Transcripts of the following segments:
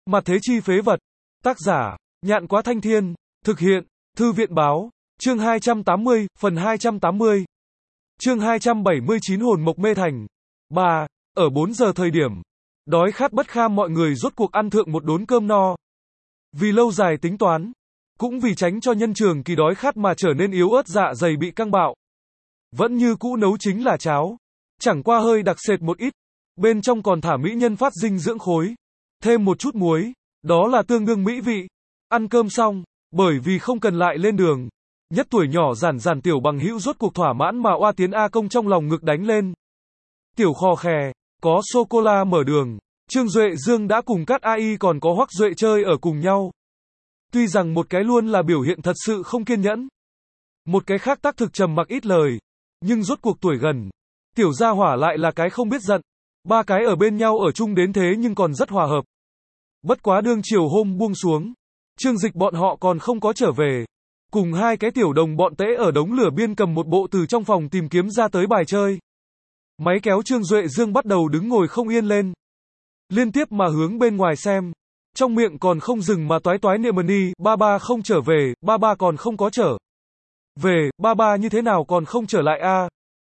Mặt thế chi phế vật. Tác giả, Nhạn Quá Thanh Thiên. Thực hiện, Thư viện báo. Chương 280, phần 280. Chương 279 hồn mộc mê thành. 3. Ở 4 giờ thời điểm, đói khát bất kham mọi người rốt cuộc ăn thượng một đốn cơm no. Vì lâu dài tính toán, cũng vì tránh cho nhân trường kỳ đói khát mà trở nên yếu ớt dạ dày bị căng bạo. Vẫn như cũ nấu chính là cháo, chẳng qua hơi đặc sệt một ít, bên trong còn thả mỹ nhân phát dinh dưỡng khối, thêm một chút muối, đó là tương đương mỹ vị. Ăn cơm xong, bởi vì không cần lại lên đường, nhất tuổi nhỏ giản giản tiểu bằng hữu rốt cuộc thỏa mãn mà oa tiến A Công trong lòng ngực đánh lên. Tiểu khò khè, có sô-cô-la mở đường, Trương Duệ Dương đã cùng Cát AI còn có Hoắc Duệ chơi ở cùng nhau. Tuy rằng một cái luôn là biểu hiện thật sự không kiên nhẫn, một cái khác tác thực trầm mặc ít lời, nhưng rốt cuộc tuổi gần, tiểu gia hỏa lại là cái không biết giận. Ba cái ở bên nhau ở chung đến thế nhưng còn rất hòa hợp. Bất quá đương chiều hôm buông xuống, Trương Dịch bọn họ còn không có trở về, cùng hai cái tiểu đồng bọn tễ ở đống lửa biên cầm một bộ từ trong phòng tìm kiếm ra tới bài chơi. Máy kéo Trương Duệ Dương bắt đầu đứng ngồi không yên lên, liên tiếp mà hướng bên ngoài xem, trong miệng còn không dừng mà toái toái niệm ni, ba ba không trở về, ba ba còn không có trở về, ba ba như thế nào còn không trở lại a?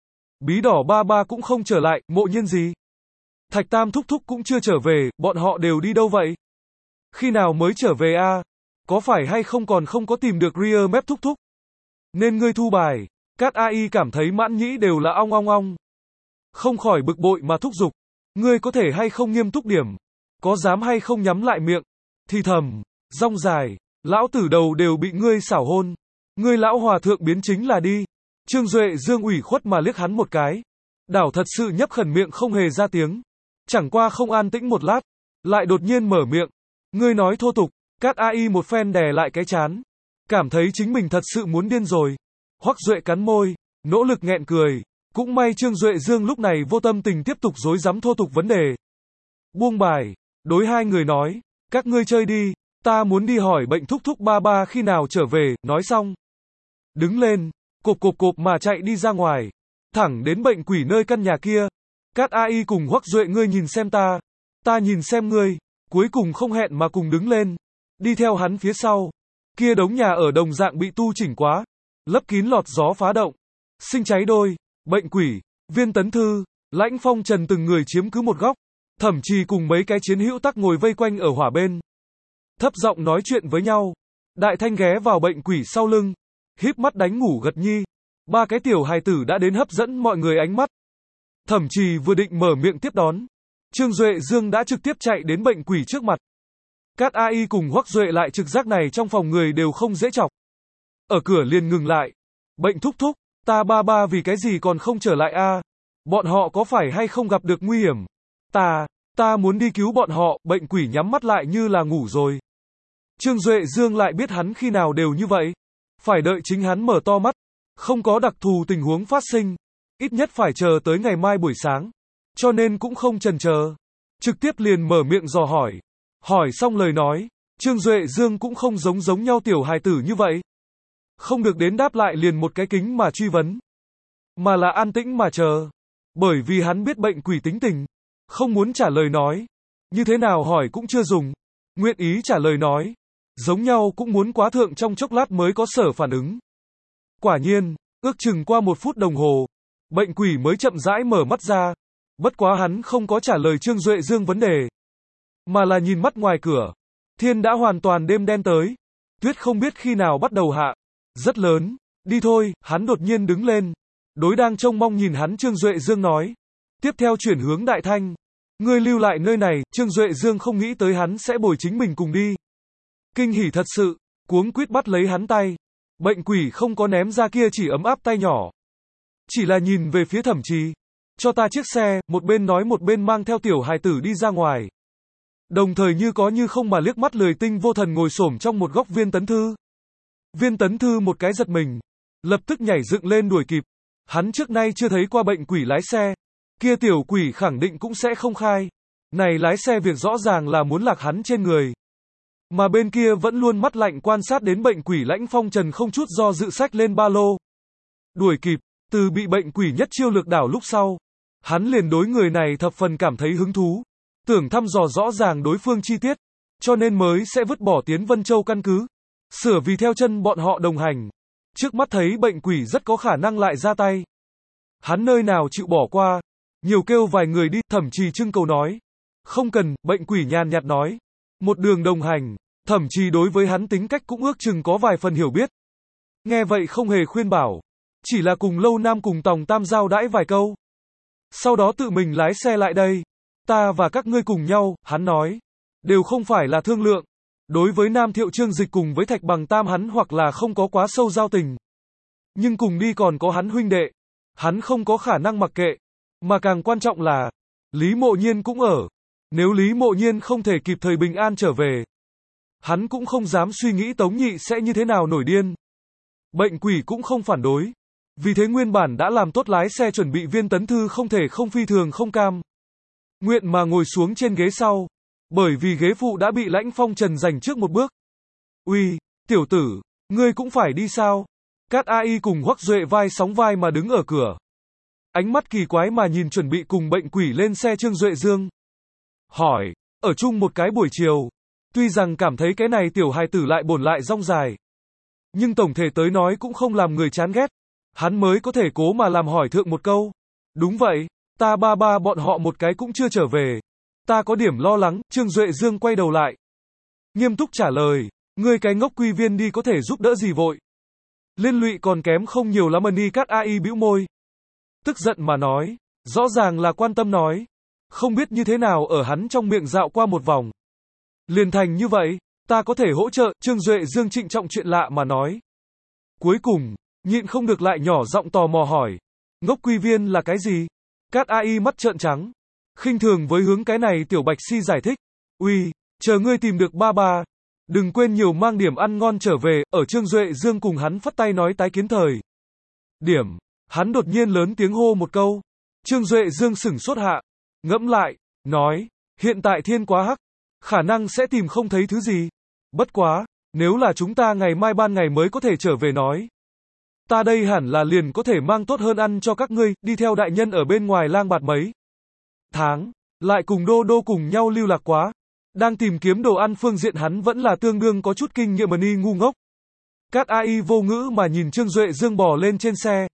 Bí đỏ ba ba cũng không trở lại, mộ nhiên gì? Thạch Tam thúc thúc cũng chưa trở về, bọn họ đều đi đâu vậy? Khi nào mới trở về a? Có phải hay không còn không có tìm được Rear Map thúc thúc? Nên ngươi thu bài. Cát AI cảm thấy mãn nhĩ đều là ong ong ong. Không khỏi bực bội mà thúc giục. Ngươi có thể hay không nghiêm túc điểm? Có dám hay không nhắm lại miệng? Thì thầm, rong dài, lão tử đầu đều bị ngươi xảo hôn. Ngươi lão hòa thượng biến chính là đi. Trương Duệ Dương ủy khuất mà liếc hắn một cái. Đảo thật sự nhấp khẩn miệng không hề ra tiếng. Chẳng qua không an tĩnh một lát, lại đột nhiên mở miệng. Ngươi nói thô tục. Cát AI một phen đè lại cái chán, cảm thấy chính mình thật sự muốn điên rồi. Hoắc Duệ cắn môi, nỗ lực nghẹn cười. Cũng may Trương Duệ Dương lúc này vô tâm tình tiếp tục rối rắm thô tục vấn đề. Buông bài, đối hai người nói, các ngươi chơi đi, ta muốn đi hỏi bệnh thúc thúc ba ba khi nào trở về. Nói xong, đứng lên, cộp cộp cộp mà chạy đi ra ngoài, thẳng đến bệnh quỷ nơi căn nhà kia. Cát AI cùng Hoắc Duệ ngươi nhìn xem ta nhìn xem ngươi, cuối cùng không hẹn mà cùng đứng lên, đi theo hắn phía sau. Kia đống nhà ở đồng dạng bị tu chỉnh quá, lấp kín lọt gió phá động, sinh cháy đôi, bệnh quỷ, Viên Tấn Thư, Lãnh Phong Trần từng người chiếm cứ một góc, thậm chí cùng mấy cái chiến hữu tắc ngồi vây quanh ở hỏa bên, thấp giọng nói chuyện với nhau. Đại Thanh ghé vào bệnh quỷ sau lưng, híp mắt đánh ngủ gật nhi. Ba cái tiểu hài tử đã đến hấp dẫn mọi người ánh mắt. Thậm chí vừa định mở miệng tiếp đón, Trương Duệ Dương đã trực tiếp chạy đến bệnh quỷ trước mặt. Cát AI cùng Hoắc Duệ lại trực giác này trong phòng người đều không dễ chọc. Ở cửa liền ngừng lại. Bệnh thúc thúc, ta ba ba vì cái gì còn không trở lại a? Bọn họ có phải hay không gặp được nguy hiểm? Ta muốn đi cứu bọn họ. Bệnh quỷ nhắm mắt lại như là ngủ rồi. Trương Duệ Dương lại biết hắn khi nào đều như vậy. Phải đợi chính hắn mở to mắt. Không có đặc thù tình huống phát sinh. Ít nhất phải chờ tới ngày mai buổi sáng. Cho nên cũng không chần chờ, trực tiếp liền mở miệng dò hỏi. Hỏi xong lời nói, Trương Duệ Dương cũng không giống nhau tiểu hài tử như vậy. Không được đến đáp lại liền một cái kính mà truy vấn, mà là an tĩnh mà chờ. Bởi vì hắn biết bệnh quỷ tính tình, không muốn trả lời nói, như thế nào hỏi cũng chưa dùng. Nguyện ý trả lời nói, giống nhau cũng muốn quá thượng trong chốc lát mới có sở phản ứng. Quả nhiên, ước chừng qua 1 phút đồng hồ, bệnh quỷ mới chậm rãi mở mắt ra. Bất quá hắn không có trả lời Trương Duệ Dương vấn đề, mà là nhìn mắt ngoài cửa. Thiên đã hoàn toàn đêm đen tới, tuyết không biết khi nào bắt đầu hạ, rất lớn. Đi thôi. Hắn đột nhiên đứng lên, đối đang trông mong nhìn hắn Trương Duệ Dương nói. Tiếp theo chuyển hướng Đại Thanh. Ngươi lưu lại nơi này. Trương Duệ Dương không nghĩ tới hắn sẽ bồi chính mình cùng đi. Kinh hỉ thật sự, cuống quýt bắt lấy hắn tay. Bệnh quỷ không có ném ra kia chỉ ấm áp tay nhỏ, chỉ là nhìn về phía Thẩm Trì. Cho ta chiếc xe, một bên nói một bên mang theo tiểu hài tử đi ra ngoài. Đồng thời như có như không mà liếc mắt lười tinh vô thần ngồi xổm trong một góc Viên Tấn Thư. Viên Tấn Thư một cái giật mình, lập tức nhảy dựng lên đuổi kịp. Hắn trước nay chưa thấy qua bệnh quỷ lái xe, kia tiểu quỷ khẳng định cũng sẽ không khai. Này lái xe việc rõ ràng là muốn lạc hắn trên người. Mà bên kia vẫn luôn mắt lạnh quan sát đến bệnh quỷ Lãnh Phong Trần không chút do dự xách lên ba lô. Đuổi kịp, từ bị bệnh quỷ nhất chiêu lược đảo lúc sau, hắn liền đối người này thập phần cảm thấy hứng thú, tưởng thăm dò rõ ràng đối phương chi tiết. cho nên mới sẽ vứt bỏ tiến Vân Châu căn cứ. Sửa vì theo chân bọn họ đồng hành. Trước mắt thấy bệnh quỷ rất có khả năng lại ra tay. Hắn nơi nào chịu bỏ qua. Nhiều kêu vài người đi, Thẩm Trì trưng cầu nói. Không cần, bệnh quỷ nhàn nhạt nói. Một đường đồng hành, Thẩm Trì đối với hắn tính cách cũng ước chừng có vài phần hiểu biết. Nghe vậy không hề khuyên bảo. Chỉ là cùng Lâu Nam cùng Tòng Tam giao đãi vài câu. Sau đó tự mình lái xe lại đây. Ta và các ngươi cùng nhau, hắn nói. Đều không phải là thương lượng. Đối với Nam Thiệu Trương Dịch cùng với Thạch Bằng Tam hắn hoặc là không có quá sâu giao tình. Nhưng cùng đi còn có hắn huynh đệ. Hắn không có khả năng mặc kệ. Mà càng quan trọng là, Lý Mộ Nhiên cũng ở. Nếu Lý Mộ Nhiên không thể kịp thời bình an trở về, hắn cũng không dám suy nghĩ Tống Nhị sẽ như thế nào nổi điên. Bệnh quỷ cũng không phản đối. Vì thế nguyên bản đã làm tốt lái xe chuẩn bị Viên Tấn Thư không thể không phi thường không cam. Nguyện mà ngồi xuống trên ghế sau. Bởi vì ghế phụ đã bị Lãnh Phong Trần giành trước một bước. Uy, tiểu tử, ngươi cũng phải đi sao? Cát A.I cùng Hoắc Duệ vai sóng vai mà đứng ở cửa. Ánh mắt kỳ quái mà nhìn chuẩn bị cùng bệnh quỷ lên xe Trương Duệ Dương. Hỏi, ở chung một cái buổi chiều. Tuy rằng cảm thấy cái này tiểu hài tử lại bổn lại rong dài. Nhưng tổng thể tới nói cũng không làm người chán ghét. Hắn mới có thể cố mà làm hỏi thượng một câu. Đúng vậy, ta ba bọn họ một cái cũng chưa trở về. Ta có điểm lo lắng, Trương Duệ Dương quay đầu lại. Nghiêm túc trả lời, ngươi cái ngốc Quy Viên đi có thể giúp đỡ gì vội. Liên lụy còn kém không nhiều lắm. Ni Cát A.I bĩu môi. Tức giận mà nói, rõ ràng là quan tâm nói. Không biết như thế nào ở hắn trong miệng dạo qua một vòng. Liền thành như vậy, ta có thể hỗ trợ, Trương Duệ Dương trịnh trọng chuyện lạ mà nói. Cuối cùng, nhịn không được lại nhỏ giọng tò mò hỏi. Ngốc Quy Viên là cái gì? Cát A.I mắt trợn trắng. Khinh thường với hướng cái này tiểu bạch si giải thích. Uy, chờ ngươi tìm được ba. Đừng quên nhiều mang điểm ăn ngon trở về, ở Trương Duệ Dương cùng hắn phất tay nói tái kiến thời. Điểm, hắn đột nhiên lớn tiếng hô một câu. Trương Duệ Dương sửng sốt hạ. Ngẫm lại, nói, hiện tại thiên quá hắc. Khả năng sẽ tìm không thấy thứ gì. Bất quá, nếu là chúng ta ngày mai ban ngày mới có thể trở về nói. Ta đây hẳn là liền có thể mang tốt hơn ăn cho các ngươi, đi theo đại nhân ở bên ngoài lang bạt mấy tháng, lại cùng Đô cùng nhau lưu lạc quá. Đang tìm kiếm đồ ăn phương diện hắn vẫn là tương đương có chút kinh nghiệm. Ni ngu ngốc. Cát A.I vô ngữ mà nhìn Trương Duệ Dương bò lên trên xe.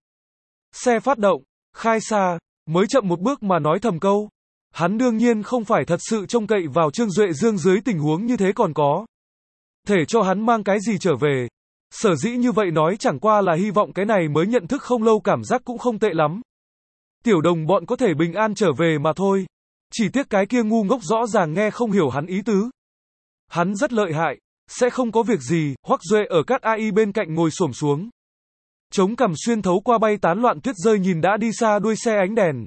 Xe phát động, khai xa, mới chậm một bước mà nói thầm câu. Hắn đương nhiên không phải thật sự trông cậy vào Trương Duệ Dương dưới tình huống như thế còn có thể cho hắn mang cái gì trở về. Sở dĩ như vậy nói chẳng qua là hy vọng cái này mới nhận thức không lâu cảm giác cũng không tệ lắm. Tiểu đồng bọn có thể bình an trở về mà thôi. Chỉ tiếc cái kia ngu ngốc rõ ràng nghe không hiểu hắn ý tứ. Hắn rất lợi hại, sẽ không có việc gì. Hoắc Duệ ở Cát A.I bên cạnh ngồi xổm xuống. Chống cằm xuyên thấu qua bay tán loạn tuyết rơi nhìn đã đi xa đuôi xe ánh đèn.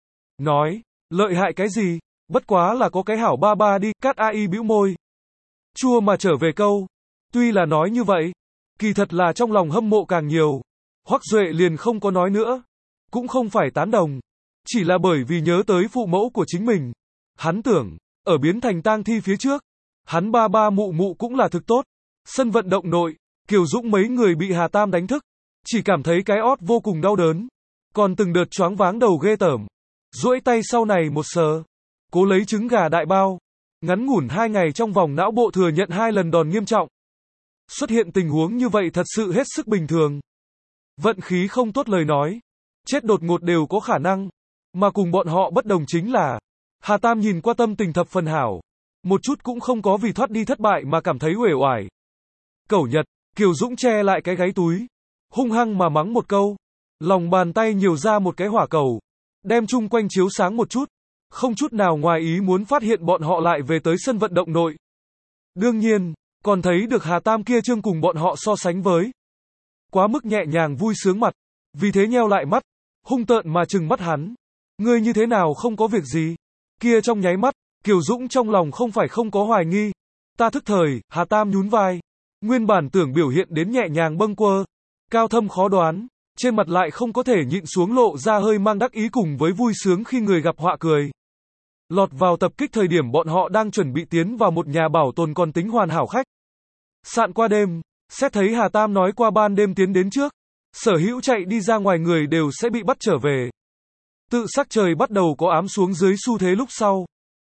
Nói, lợi hại cái gì, bất quá là có cái hảo ba đi. Cát A.I bĩu môi. Chua mà trở về câu. Tuy là nói như vậy, kỳ thật là trong lòng hâm mộ càng nhiều. Hoắc Duệ liền không có nói nữa. Cũng không phải tán đồng. Chỉ là bởi vì nhớ tới phụ mẫu của chính mình. Hắn tưởng, ở biến thành tang thi phía trước, hắn ba mụ cũng là thực tốt. Sân vận động nội, Kiều Dũng mấy người bị Hà Tam đánh thức. Chỉ cảm thấy cái ót vô cùng đau đớn. Còn từng đợt choáng váng đầu ghê tởm. Duỗi tay sau này một sờ. Cố lấy trứng gà đại bao. Ngắn ngủn 2 ngày trong vòng não bộ thừa nhận 2 lần đòn nghiêm trọng. Xuất hiện tình huống như vậy thật sự hết sức bình thường. Vận khí không tốt lời nói. Chết đột ngột đều có khả năng. Mà cùng bọn họ bất đồng chính là, Hà Tam nhìn qua tâm tình thập phần hảo. Một chút cũng không có vì thoát đi thất bại mà cảm thấy uể oải. Cẩu Nhật, Kiều Dũng che lại cái gáy túi. Hung hăng mà mắng một câu. Lòng bàn tay nhiều ra một cái hỏa cầu. Đem chung quanh chiếu sáng một chút. Không chút nào ngoài ý muốn phát hiện bọn họ lại về tới sân vận động nội. Đương nhiên, còn thấy được Hà Tam kia trương cùng bọn họ so sánh với. Quá mức nhẹ nhàng vui sướng mặt. Vì thế nheo lại mắt. Hung tợn mà trừng mắt hắn. Ngươi như thế nào không có việc gì? Kia trong nháy mắt, Kiều Dũng trong lòng không phải không có hoài nghi. Ta thức thời, Hà Tam nhún vai. Nguyên bản tưởng biểu hiện đến nhẹ nhàng bâng quơ. Cao thâm khó đoán. Trên mặt lại không có thể nhịn xuống lộ ra hơi mang đắc ý cùng với vui sướng khi người gặp họa cười. Lọt vào tập kích thời điểm bọn họ đang chuẩn bị tiến vào một nhà bảo tồn còn tính hoàn hảo khách. Sạn qua đêm, xét thấy Hà Tam nói qua ban đêm tiến đến trước. Sở hữu chạy đi ra ngoài người đều sẽ bị bắt trở về. Tự sắc trời bắt đầu có ám xuống dưới xu thế lúc sau.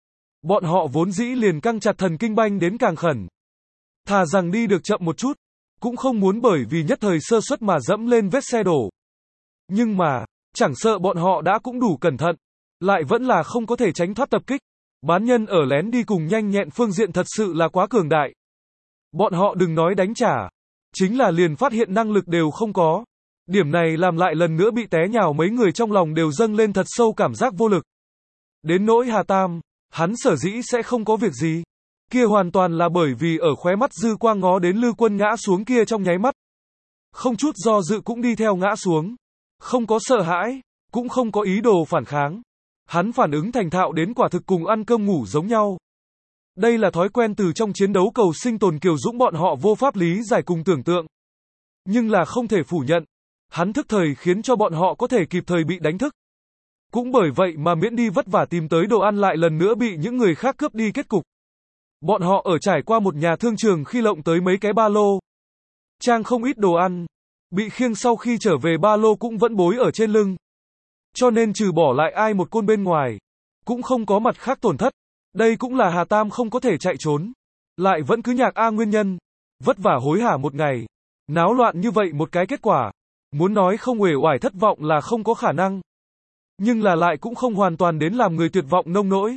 Bọn họ vốn dĩ liền căng chặt thần kinh banh đến càng khẩn. Thà rằng đi được chậm một chút, cũng không muốn bởi vì nhất thời sơ suất mà dẫm lên vết xe đổ. Nhưng mà, chẳng sợ bọn họ đã cũng đủ cẩn thận, lại vẫn là không có thể tránh thoát tập kích. Bán nhân ở lén đi cùng nhanh nhẹn phương diện thật sự là quá cường đại. Bọn họ đừng nói đánh trả, chính là liền phát hiện năng lực đều không có. Điểm này làm lại lần nữa bị té nhào mấy người trong lòng đều dâng lên thật sâu cảm giác vô lực. Đến nỗi Hà Tam, hắn sở dĩ sẽ không có việc gì. Kia hoàn toàn là bởi vì ở khóe mắt dư quang ngó đến Lư Quân ngã xuống kia trong nháy mắt. Không chút do dự cũng đi theo ngã xuống. Không có sợ hãi, cũng không có ý đồ phản kháng. Hắn phản ứng thành thạo đến quả thực cùng ăn cơm ngủ giống nhau. Đây là thói quen từ trong chiến đấu cầu sinh tồn Kiều Dũng bọn họ vô pháp lý giải cùng tưởng tượng. Nhưng là không thể phủ nhận. Hắn thức thời khiến cho bọn họ có thể kịp thời bị đánh thức. Cũng bởi vậy mà miễn đi vất vả tìm tới đồ ăn lại lần nữa bị những người khác cướp đi kết cục. Bọn họ ở trải qua một nhà thương trường khi lộng tới mấy cái ba lô. Trang không ít đồ ăn. Bị khiêng sau khi trở về ba lô cũng vẫn bối ở trên lưng. Cho nên trừ bỏ lại ai một côn bên ngoài. Cũng không có mặt khác tổn thất. Đây cũng là Hà Tam không có thể chạy trốn. Lại vẫn cứ nhạc nguyên nhân. Vất vả hối hả một ngày. Náo loạn như vậy một cái kết quả. Muốn nói không uể oải thất vọng là không có khả năng. Nhưng là lại cũng không hoàn toàn đến làm người tuyệt vọng nông nỗi.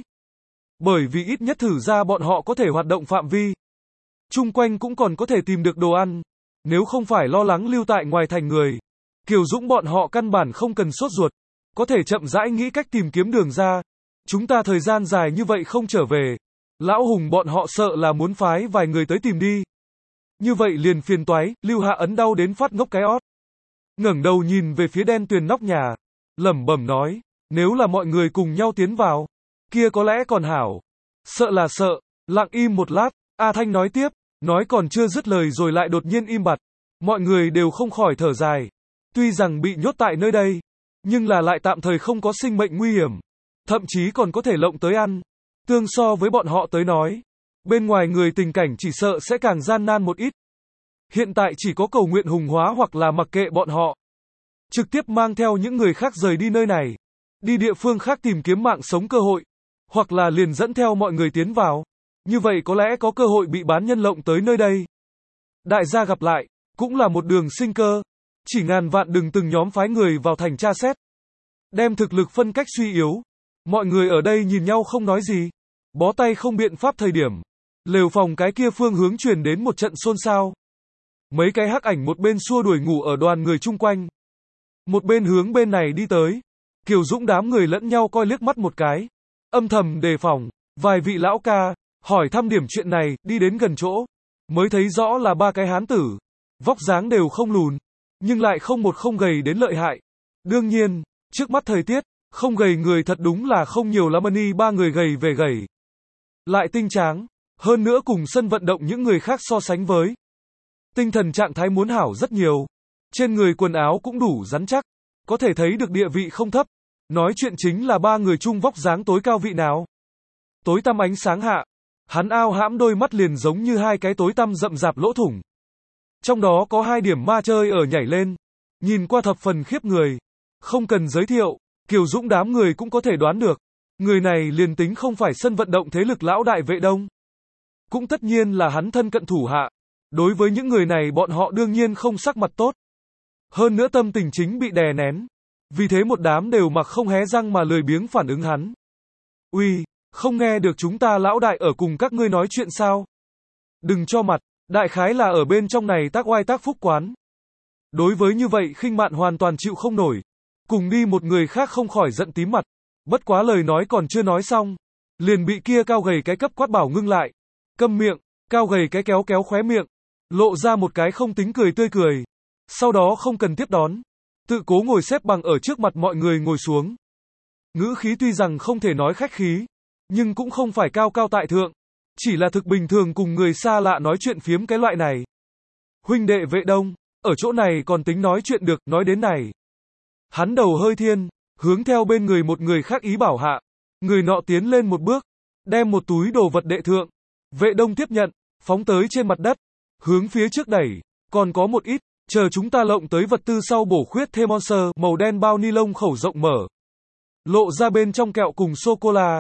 Bởi vì ít nhất thử ra bọn họ có thể hoạt động phạm vi. Chung quanh cũng còn có thể tìm được đồ ăn. Nếu không phải lo lắng lưu tại ngoài thành người. Kiều Dũng bọn họ căn bản không cần sốt ruột. Có thể chậm rãi nghĩ cách tìm kiếm đường ra. Chúng ta thời gian dài như vậy không trở về. Lão Hùng bọn họ sợ là muốn phái vài người tới tìm đi. Như vậy liền phiền toái, Lưu Hạ ấn đau đến phát ngốc cái ót. Ngẩng đầu nhìn về phía đen tuyền nóc nhà. Lẩm bẩm nói, nếu là mọi người cùng nhau tiến vào, kia có lẽ còn hảo. Sợ là sợ, lặng im một lát, A Thanh nói tiếp, nói còn chưa dứt lời rồi lại đột nhiên im bặt. Mọi người đều không khỏi thở dài. Tuy rằng bị nhốt tại nơi đây, nhưng là lại tạm thời không có sinh mệnh nguy hiểm. Thậm chí còn có thể lộng tới ăn. Tương so với bọn họ tới nói, bên ngoài người tình cảnh chỉ sợ sẽ càng gian nan một ít. Hiện tại chỉ có cầu nguyện hùng hóa hoặc là mặc kệ bọn họ. Trực tiếp mang theo những người khác rời đi nơi này. Đi địa phương khác tìm kiếm mạng sống cơ hội. Hoặc là liền dẫn theo mọi người tiến vào. Như vậy có lẽ có cơ hội bị bán nhân lộng tới nơi đây. Đại gia gặp lại, cũng là một đường sinh cơ. Chỉ ngàn vạn đừng từng nhóm phái người vào thành tra xét. Đem thực lực phân cách suy yếu. Mọi người ở đây nhìn nhau không nói gì. Bó tay không biện pháp thời điểm. Lều phòng cái kia phương hướng truyền đến một trận xôn xao. Mấy cái hắc ảnh một bên xua đuổi ngủ ở đoàn người chung quanh. Một bên hướng bên này đi tới. Kiều Dũng đám người lẫn nhau coi liếc mắt một cái. Âm thầm đề phòng. Vài vị lão ca, hỏi thăm điểm chuyện này, đi đến gần chỗ. Mới thấy rõ là ba cái hán tử. Vóc dáng đều không lùn. Nhưng lại không một không gầy đến lợi hại. Đương nhiên, trước mắt thời tiết, không gầy người thật đúng là không nhiều lắm, y ba người gầy về gầy. Lại tinh tráng. Hơn nữa cùng sân vận động những người khác so sánh với. Tinh thần trạng thái muốn hảo rất nhiều. Trên người quần áo cũng đủ rắn chắc. Có thể thấy được địa vị không thấp. Nói chuyện chính là ba người chung vóc dáng tối cao vị nào. Tối tăm ánh sáng hạ. Hắn ao hãm đôi mắt liền giống như hai cái tối tăm rậm rạp lỗ thủng. Trong đó có hai điểm ma chơi ở nhảy lên. Nhìn qua thập phần khiếp người. Không cần giới thiệu. Kiều Dũng đám người cũng có thể đoán được. Người này liền tính không phải sân vận động thế lực lão đại Vệ Đông. Cũng tất nhiên là hắn thân cận thủ hạ. Đối với những người này bọn họ đương nhiên không sắc mặt tốt. Hơn nữa tâm tình chính bị đè nén. Vì thế một đám đều mặc không hé răng mà lười biếng phản ứng hắn. Uy, không nghe được chúng ta lão đại ở cùng các ngươi nói chuyện sao? Đừng cho mặt, đại khái là ở bên trong này tác oai tác phúc quán. Đối với như vậy khinh mạn hoàn toàn chịu không nổi. Cùng đi một người khác không khỏi giận tím mặt. Bất quá lời nói còn chưa nói xong. Liền bị kia cao gầy cái cấp quát bảo ngưng lại. Câm miệng, cao gầy cái kéo kéo khóe miệng. Lộ ra một cái không tính cười tươi cười. Sau đó không cần tiếp đón. Tự cố ngồi xếp bằng ở trước mặt mọi người ngồi xuống. Ngữ khí tuy rằng không thể nói khách khí. Nhưng cũng không phải cao cao tại thượng. Chỉ là thực bình thường cùng người xa lạ nói chuyện phiếm cái loại này. Huynh đệ Vệ Đông, ở chỗ này còn tính nói chuyện được, nói đến này. Hắn đầu hơi thiên, hướng theo bên người một người khác ý bảo hạ. Người nọ tiến lên một bước, đem một túi đồ vật đệ thượng. Vệ Đông tiếp nhận, phóng tới trên mặt đất, hướng phía trước đẩy, còn có một ít, chờ chúng ta lộng tới vật tư sau bổ khuyết thêm monster, màu đen bao ni lông khẩu rộng mở. Lộ ra bên trong kẹo cùng sô-cô-la.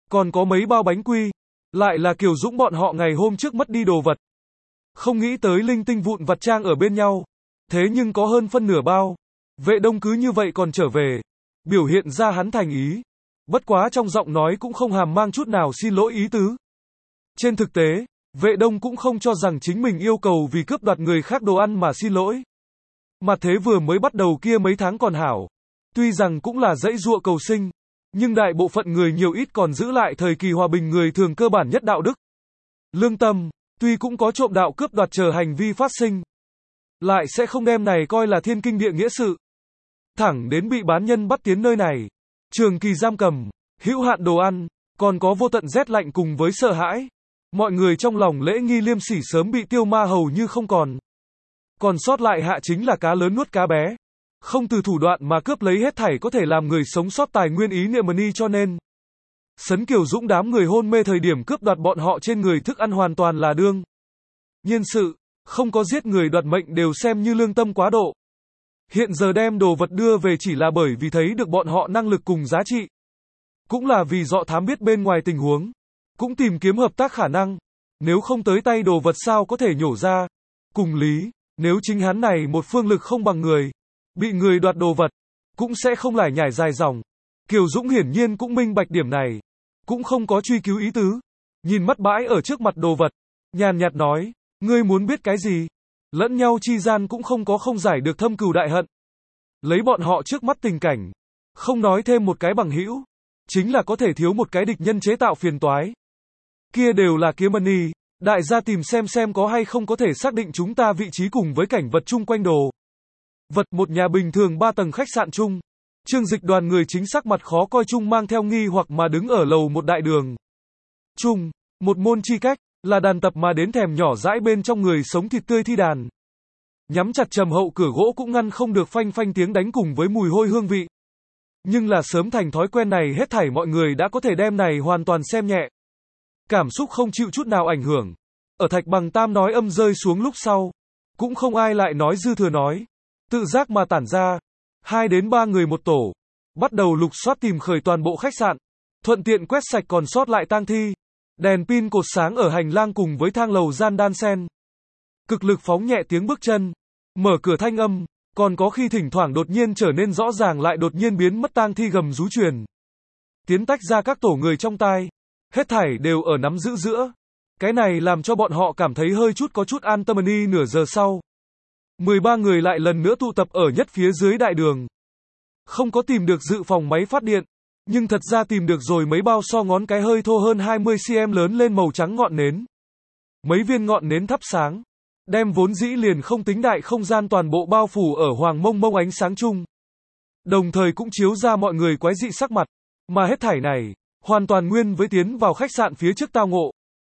còn có mấy bao bánh quy. Lại là Kiều Dũng bọn họ ngày hôm trước mất đi đồ vật. Không nghĩ tới linh tinh vụn vặt trang ở bên nhau. Thế nhưng có hơn phân nửa bao. Vệ Đông cứ như vậy còn trở về. Biểu hiện ra hắn thành ý. Bất quá trong giọng nói cũng không hàm mang chút nào xin lỗi ý tứ. Trên thực tế, Vệ Đông cũng không cho rằng chính mình yêu cầu vì cướp đoạt người khác đồ ăn mà xin lỗi. Mà thế vừa mới bắt đầu kia mấy tháng còn hảo. Tuy rằng cũng là dãy dụa cầu sinh, nhưng đại bộ phận người nhiều ít còn giữ lại thời kỳ hòa bình người thường cơ bản nhất đạo đức. Lương tâm, tuy cũng có trộm đạo cướp đoạt chờ hành vi phát sinh, lại sẽ không đem này coi là thiên kinh địa nghĩa sự. Thẳng đến bị bán nhân bắt tiến nơi này, trường kỳ giam cầm, hữu hạn đồ ăn, còn có vô tận rét lạnh cùng với sợ hãi. Mọi người trong lòng lễ nghi liêm sỉ sớm bị tiêu ma hầu như không còn. Còn sót lại hạ chính là cá lớn nuốt cá bé. Không từ thủ đoạn mà cướp lấy hết thảy có thể làm người sống sót tài nguyên ý niệm money cho nên. Sấn Kiều Dũng đám người hôn mê thời điểm cướp đoạt bọn họ trên người thức ăn hoàn toàn là đương nhiên sự, không có giết người đoạt mệnh đều xem như lương tâm quá độ. Hiện giờ đem đồ vật đưa về chỉ là bởi vì thấy được bọn họ năng lực cùng giá trị. Cũng là vì dọ thám biết bên ngoài tình huống. Cũng tìm kiếm hợp tác khả năng. Nếu không tới tay đồ vật sao có thể nhổ ra. Cùng lý, nếu chính hắn này một phương lực không bằng người, bị người đoạt đồ vật, cũng sẽ không lải nhải dài dòng. Kiều Dũng hiển nhiên cũng minh bạch điểm này. Cũng không có truy cứu ý tứ. Nhìn mắt bãi ở trước mặt đồ vật. Nhàn nhạt nói, ngươi muốn biết cái gì? Lẫn nhau chi gian cũng không có không giải được thâm cừu đại hận. Lấy bọn họ trước mắt tình cảnh. Không nói thêm một cái bằng hữu. Chính là có thể thiếu một cái địch nhân chế tạo phiền toái. Kia đều là kiếm money. Đại gia tìm xem có hay không có thể xác định chúng ta vị trí cùng với cảnh vật chung quanh đồ vật một nhà bình thường 3 tầng khách sạn chung. Trương Dịch đoàn người chính sắc mặt khó coi chung mang theo nghi hoặc mà đứng ở lầu một đại đường. Chung, một môn chi cách, là đàn tập mà đến thèm nhỏ dãi bên trong người sống thịt tươi thi đàn. Nhắm chặt trầm hậu cửa gỗ cũng ngăn không được phanh phanh tiếng đánh cùng với mùi hôi hương vị. Nhưng là sớm thành thói quen này hết thảy mọi người đã có thể đem này hoàn toàn xem nhẹ. Cảm xúc không chịu chút nào ảnh hưởng. Ở Thạch Bằng Tam nói âm rơi xuống lúc sau. Cũng không ai lại nói dư thừa nói. Tự giác mà tản ra. 2 đến 3 người một tổ. Bắt đầu lục soát tìm khởi toàn bộ khách sạn. Thuận tiện quét sạch còn sót lại tang thi. Đèn pin cột sáng ở hành lang cùng với thang lầu gian đan sen. Cực lực phóng nhẹ tiếng bước chân. Mở cửa thanh âm. Còn có khi thỉnh thoảng đột nhiên trở nên rõ ràng lại đột nhiên biến mất tang thi gầm rú truyền. Tiến tách ra các tổ người trong tai. Hết thảy đều ở nắm giữ giữa. Cái này làm cho bọn họ cảm thấy hơi chút có chút an tâm. Nửa giờ sau. 13 người lại lần nữa tụ tập ở nhất phía dưới đại đường. Không có tìm được dự phòng máy phát điện. Nhưng thật ra tìm được rồi mấy bao so ngón cái hơi thô hơn 20 cm lớn lên màu trắng ngọn nến. Mấy viên ngọn nến thắp sáng. Đem vốn dĩ liền không tính đại không gian toàn bộ bao phủ ở hoàng mông mông ánh sáng chung. Đồng thời cũng chiếu ra mọi người quái dị sắc mặt. Mà hết thảy này, hoàn toàn nguyên với tiến vào khách sạn phía trước tao ngộ.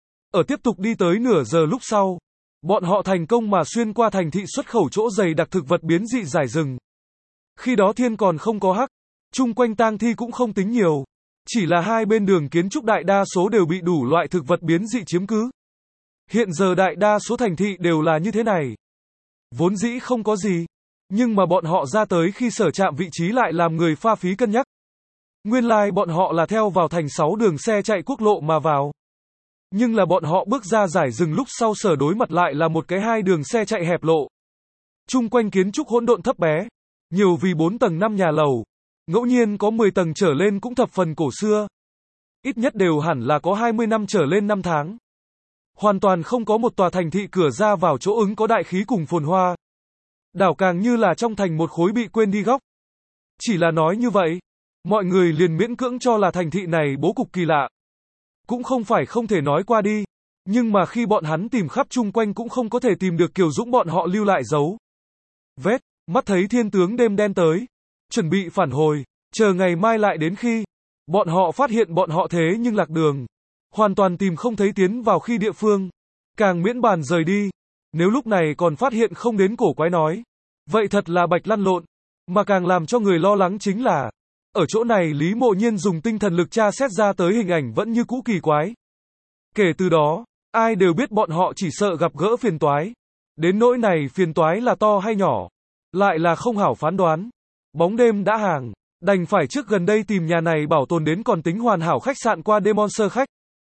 Ở tiếp tục đi tới nửa giờ lúc sau. Bọn họ thành công mà xuyên qua thành thị xuất khẩu chỗ dày đặc thực vật biến dị giải rừng. Khi đó thiên còn không có hắc. Chung quanh tang thi cũng không tính nhiều. Chỉ là hai bên đường kiến trúc đại đa số đều bị đủ loại thực vật biến dị chiếm cứ. Hiện giờ đại đa số thành thị đều là như thế này. Vốn dĩ không có gì. Nhưng mà bọn họ ra tới khi sở chạm vị trí lại làm người pha phí cân nhắc. Nguyên lai bọn họ là theo vào thành 6 đường xe chạy quốc lộ mà vào. Nhưng là bọn họ bước ra giải rừng lúc sau sở đối mặt lại là một cái 2 đường xe chạy hẹp lộ. Chung quanh kiến trúc hỗn độn thấp bé. Nhiều vì 4 tầng 5 nhà lầu. Ngẫu nhiên có 10 tầng trở lên cũng thập phần cổ xưa. Ít nhất đều hẳn là có 20 năm trở lên năm tháng. Hoàn toàn không có một tòa thành thị cửa ra vào chỗ ứng có đại khí cùng phồn hoa. Đảo càng như là trong thành một khối bị quên đi góc. Chỉ là nói như vậy, mọi người liền miễn cưỡng cho là thành thị này bố cục kỳ lạ. Cũng không phải không thể nói qua đi. Nhưng mà khi bọn hắn tìm khắp chung quanh cũng không có thể tìm được Kiều Dũng bọn họ lưu lại dấu vết. Mắt thấy thiên tướng đêm đen tới. Chuẩn bị phản hồi. Chờ ngày mai lại đến khi bọn họ phát hiện bọn họ thế nhưng lạc đường. Hoàn toàn tìm không thấy tiến vào khi địa phương. Càng miễn bàn rời đi. Nếu lúc này còn phát hiện không đến cổ quái nói. Vậy thật là bạch lăn lộn. Mà càng làm cho người lo lắng chính là. Ở chỗ này Lý Mộ Nhiên dùng tinh thần lực tra xét ra tới hình ảnh vẫn như cũ kỳ quái. Kể từ đó, ai đều biết bọn họ chỉ sợ gặp gỡ phiền toái. Đến nỗi này phiền toái là to hay nhỏ. Lại là không hảo phán đoán. Bóng đêm đã hàng. Đành phải trước gần đây tìm nhà này bảo tồn đến còn tính hoàn hảo khách sạn qua đêm sơ khách.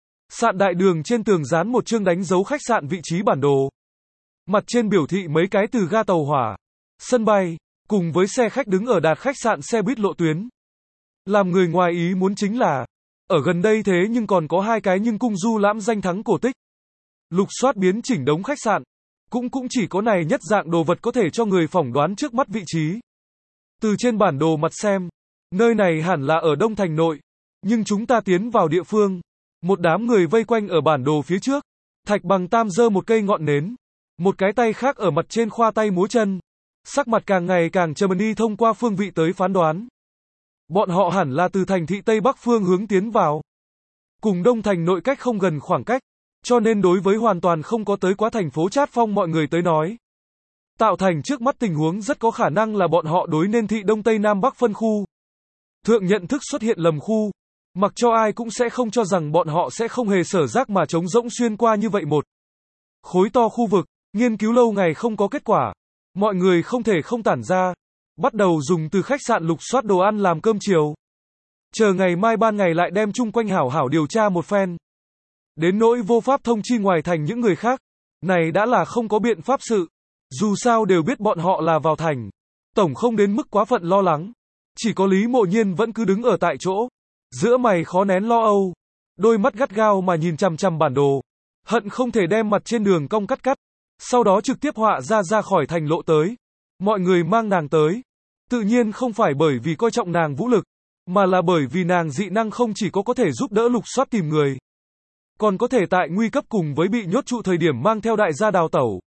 Sạn đại đường trên tường dán một chương đánh dấu khách sạn vị trí bản đồ. Mặt trên biểu thị mấy cái từ ga tàu hỏa, sân bay, cùng với xe khách đứng ở đạt khách sạn xe buýt lộ tuyến. Làm người ngoài ý muốn chính là, ở gần đây thế nhưng còn có hai cái nhưng cung du lãm danh thắng cổ tích. Lục soát biến chỉnh đống khách sạn, cũng chỉ có này nhất dạng đồ vật có thể cho người phỏng đoán trước mắt vị trí. Từ trên bản đồ mặt xem, nơi này hẳn là ở Đông Thành nội, nhưng chúng ta tiến vào địa phương, một đám người vây quanh ở bản đồ phía trước, Thạch Bằng Tam giơ một cây ngọn nến, một cái tay khác ở mặt trên khoa tay múa chân, sắc mặt càng ngày càng trầm đi thông qua phương vị tới phán đoán. Bọn họ hẳn là từ thành thị Tây Bắc phương hướng tiến vào. Cùng Đông Thành nội cách không gần khoảng cách, cho nên đối với hoàn toàn không có tới quá thành phố Trát Phong mọi người tới nói. Tạo thành trước mắt tình huống rất có khả năng là bọn họ đối nên thị Đông Tây Nam Bắc phân khu. Thượng nhận thức xuất hiện lầm khu, mặc cho ai cũng sẽ không cho rằng bọn họ sẽ không hề sở giác mà trống rỗng xuyên qua như vậy một khối to khu vực, nghiên cứu lâu ngày không có kết quả. Mọi người không thể không tản ra, bắt đầu dùng từ khách sạn lục soát đồ ăn làm cơm chiều. Chờ ngày mai ban ngày lại đem chung quanh hảo hảo điều tra một phen. Đến nỗi vô pháp thông chi ngoài thành những người khác, này đã là không có biện pháp sự. Dù sao đều biết bọn họ là vào thành, tổng không đến mức quá phận lo lắng. Chỉ có Lý Mộ Nhiên vẫn cứ đứng ở tại chỗ, giữa mày khó nén lo âu, đôi mắt gắt gao mà nhìn chằm chằm bản đồ, hận không thể đem mặt trên đường cong cắt, sau đó trực tiếp họa ra khỏi thành lộ tới. Mọi người mang nàng tới, tự nhiên không phải bởi vì coi trọng nàng vũ lực, mà là bởi vì nàng dị năng không chỉ có thể giúp đỡ lục soát tìm người, còn có thể tại nguy cấp cùng với bị nhốt trụ thời điểm mang theo đại gia đào tẩu.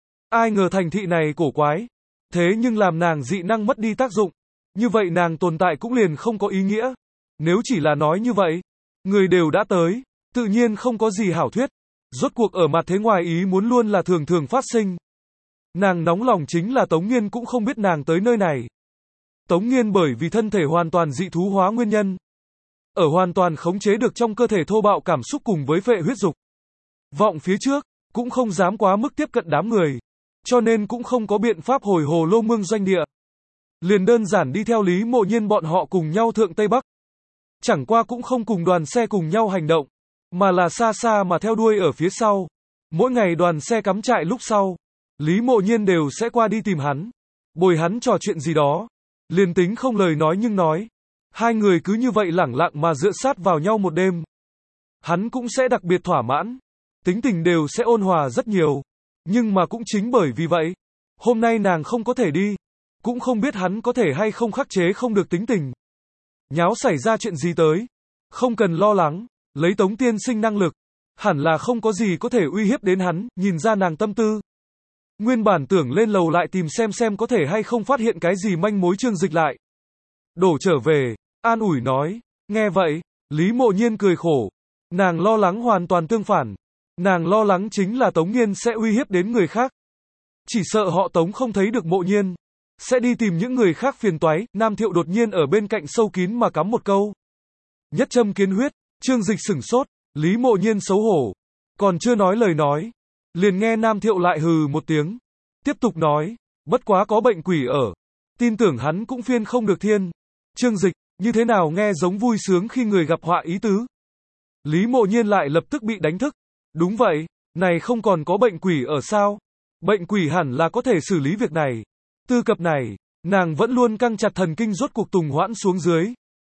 Ai ngờ thành thị này cổ quái, thế nhưng làm nàng dị năng mất đi tác dụng, như vậy nàng tồn tại cũng liền không có ý nghĩa. Nếu chỉ là nói như vậy, người đều đã tới, tự nhiên không có gì hảo thuyết. Rốt cuộc ở mặt thế ngoài ý muốn luôn là thường thường phát sinh. Nàng nóng lòng chính là Tống Nghiên cũng không biết nàng tới nơi này. Tống Nghiên bởi vì thân thể hoàn toàn dị thú hóa nguyên nhân, ở hoàn toàn khống chế được trong cơ thể thô bạo cảm xúc cùng với phệ huyết dục vọng phía trước, cũng không dám quá mức tiếp cận đám người, cho nên cũng không có biện pháp hồi Hồ Lô Mương doanh địa. Liền đơn giản đi theo Lý Mộ Nhiên bọn họ cùng nhau thượng Tây Bắc. Chẳng qua cũng không cùng đoàn xe cùng nhau hành động, mà là xa xa mà theo đuôi ở phía sau. Mỗi ngày đoàn xe cắm trại lúc sau, Lý Mộ Nhiên đều sẽ qua đi tìm hắn, bồi hắn trò chuyện gì đó. Liền tính không lời nói nhưng nói, hai người cứ như vậy lẳng lặng mà dựa sát vào nhau một đêm. Hắn cũng sẽ đặc biệt thỏa mãn, tính tình đều sẽ ôn hòa rất nhiều. Nhưng mà cũng chính bởi vì vậy, hôm nay nàng không có thể đi, cũng không biết hắn có thể hay không khắc chế không được tính tình. Nháo xảy ra chuyện gì tới, không cần lo lắng, lấy Tống tiên sinh năng lực, hẳn là không có gì có thể uy hiếp đến hắn. Nhìn ra nàng tâm tư, nguyên bản tưởng lên lầu lại tìm xem có thể hay không phát hiện cái gì manh mối. Trương Dịch lại đổ trở về, an ủi nói. Nghe vậy, Lý Mộ Nhiên cười khổ, nàng lo lắng hoàn toàn tương phản. Nàng lo lắng chính là Tống Nghiên sẽ uy hiếp đến người khác. Chỉ sợ họ Tống không thấy được Mộ Nhiên, sẽ đi tìm những người khác phiền toái. Nam Thiệu đột nhiên ở bên cạnh sâu kín mà cắm một câu. Nhất châm kiến huyết. Trương Dịch sửng sốt, Lý Mộ Nhiên xấu hổ, còn chưa nói lời nói, liền nghe Nam Thiệu lại hừ một tiếng, tiếp tục nói, bất quá có bệnh quỷ ở, tin tưởng hắn cũng phiên không được thiên. Trương Dịch, như thế nào nghe giống vui sướng khi người gặp họa ý tứ. Lý Mộ Nhiên lại lập tức bị đánh thức. Đúng vậy, này không còn có bệnh quỷ ở sao? Bệnh quỷ hẳn là có thể xử lý việc này. Tư cập này, nàng vẫn luôn căng chặt thần kinh rốt cuộc tùng hoãn xuống dưới.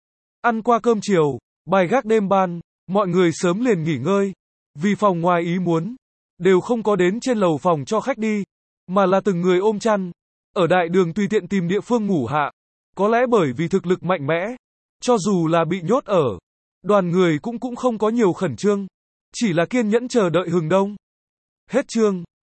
Ăn qua cơm chiều, bài gác đêm ban, mọi người sớm liền nghỉ ngơi. Vì phòng ngoài ý muốn, đều không có đến trên lầu phòng cho khách đi, mà là từng người ôm chăn, ở đại đường tùy tiện tìm địa phương ngủ hạ. Có lẽ bởi vì thực lực mạnh mẽ, cho dù là bị nhốt ở, đoàn người cũng không có nhiều khẩn trương, chỉ là kiên nhẫn chờ đợi hừng đông. Hết chương.